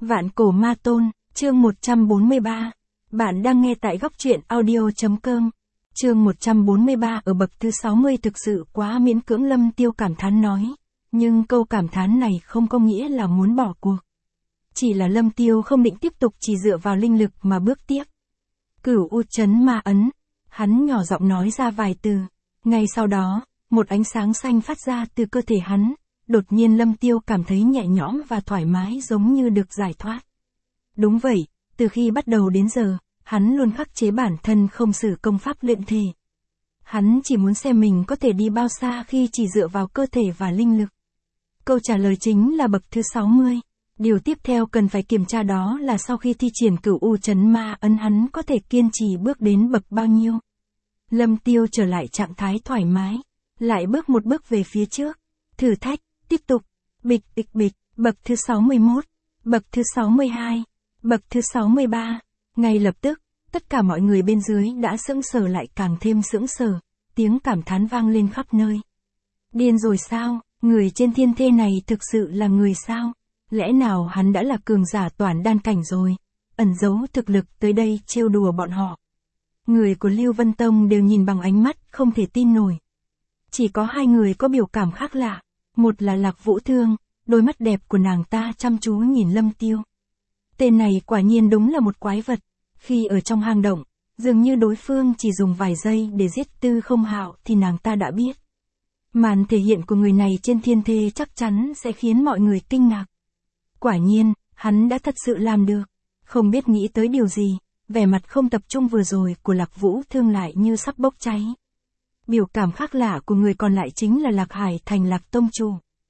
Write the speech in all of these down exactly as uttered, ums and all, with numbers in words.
Vạn cổ ma tôn, chương một trăm bốn mươi ba. Bạn đang nghe tại góc truyện audio.com. Chương một trăm bốn mươi ba ở bậc thứ sáu mươi thực sự quá miễn cưỡng, Lâm Tiêu cảm thán nói. Nhưng câu cảm thán này không có nghĩa là muốn bỏ cuộc. Chỉ là Lâm Tiêu không định tiếp tục chỉ dựa vào linh lực mà bước tiếp. Cửu U Chấn Ma Ấn. Hắn nhỏ giọng nói ra vài từ. Ngay sau đó, một ánh sáng xanh phát ra từ cơ thể hắn. Đột nhiên Lâm Tiêu cảm thấy nhẹ nhõm và thoải mái, giống như được giải thoát. Đúng vậy, từ khi bắt đầu đến giờ, hắn luôn khắc chế bản thân không sử công pháp luyện thể. Hắn chỉ muốn xem mình có thể đi bao xa khi chỉ dựa vào cơ thể và linh lực. Câu trả lời chính là bậc thứ sáu mươi. Điều tiếp theo cần phải kiểm tra đó là sau khi thi triển Cửu U Chấn Ma Ấn hắn có thể kiên trì bước đến bậc bao nhiêu. Lâm Tiêu trở lại trạng thái thoải mái, lại bước một bước về phía trước. Thử thách, tiếp tục, bịch bịch bịch, bậc thứ sáu mươi mốt, bậc thứ sáu mươi hai, bậc thứ sáu mươi ba. Ngay lập tức, tất cả mọi người bên dưới đã sững sờ lại càng thêm sững sờ, tiếng cảm thán vang lên khắp nơi. Điên rồi sao, người trên thiên thê này thực sự là người sao? Lẽ nào hắn đã là cường giả toản đan cảnh rồi, ẩn giấu thực lực tới đây trêu đùa bọn họ. Người của Lưu Vân Tông đều nhìn bằng ánh mắt không thể tin nổi. Chỉ có hai người có biểu cảm khác lạ, một là Lạc Vũ Thương, đôi mắt đẹp của nàng ta chăm chú nhìn Lâm Tiêu. Tên này quả nhiên đúng là một quái vật, khi ở trong hang động, dường như đối phương chỉ dùng vài giây để giết Tư Không Hạo thì nàng ta đã biết. Màn thể hiện của người này trên thiên thê chắc chắn sẽ khiến mọi người kinh ngạc. Quả nhiên, hắn đã thật sự làm được, không biết nghĩ tới điều gì, vẻ mặt không tập trung vừa rồi của Lạc Vũ Thương lại như sắp bốc cháy. Biểu cảm khác lạ của người còn lại chính là Lạc Hải Thành Lạc Tông Chủ.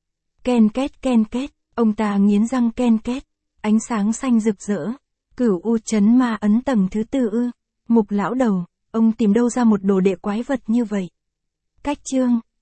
Ken két ken két, ông ta nghiến răng ken két, ánh sáng xanh rực rỡ. Cửu U Chấn Ma Ấn tầng thứ tư ư? Mục lão đầu, ông tìm đâu ra một đồ đệ quái vật như vậy? Cách chương,